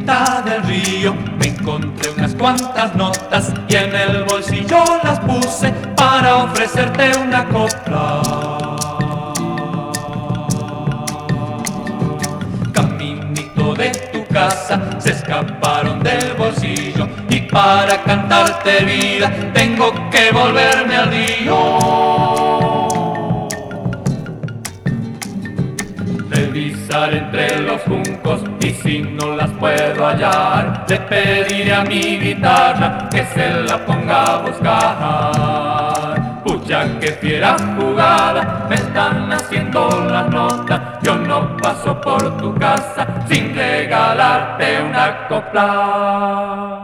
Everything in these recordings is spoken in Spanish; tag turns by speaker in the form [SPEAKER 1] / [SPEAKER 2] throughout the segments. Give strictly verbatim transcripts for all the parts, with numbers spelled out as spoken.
[SPEAKER 1] orillita del río me encontré unas cuantas notas y en el bolsillo las puse para ofrecerte una copla. Caminito de tu casa se escaparon del bolsillo y para cantarte vida tengo que volverme al río. Revisar entre los juncos y si no las puedo hallar, le pediré a mi guitarra que se la ponga a buscar. Pucha, que fiera jugada, me están haciendo las notas. Yo no paso por tu casa sin regalarte una copla.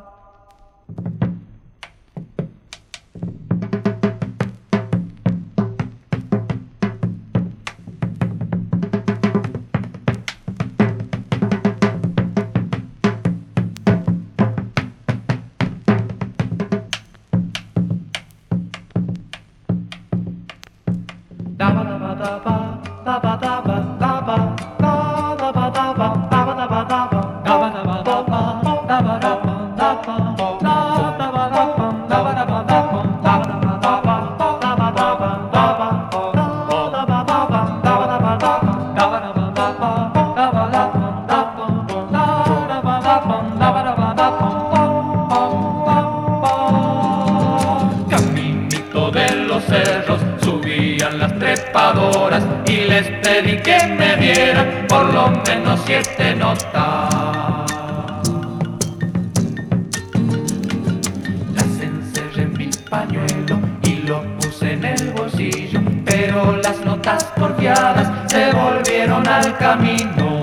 [SPEAKER 1] Caminito de los cerros subían las trepadoras y les pedí que me dieran por lo menos siete notas. Las encerré en mi pañuelo y lo puse en el bolsillo, pero las notas porfiadas se volvieron al camino.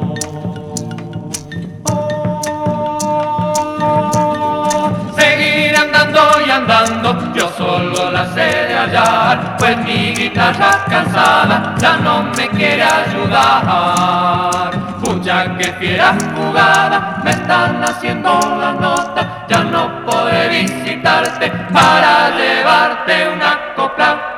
[SPEAKER 1] Seguir andando y andando, yo solo la sé de hallar, pues mi guitarra cansada ya no me quiere ayudar. Pucha, que fiera jugada, me están haciendo las notas, ya no podré visitarte para llevarte una copla.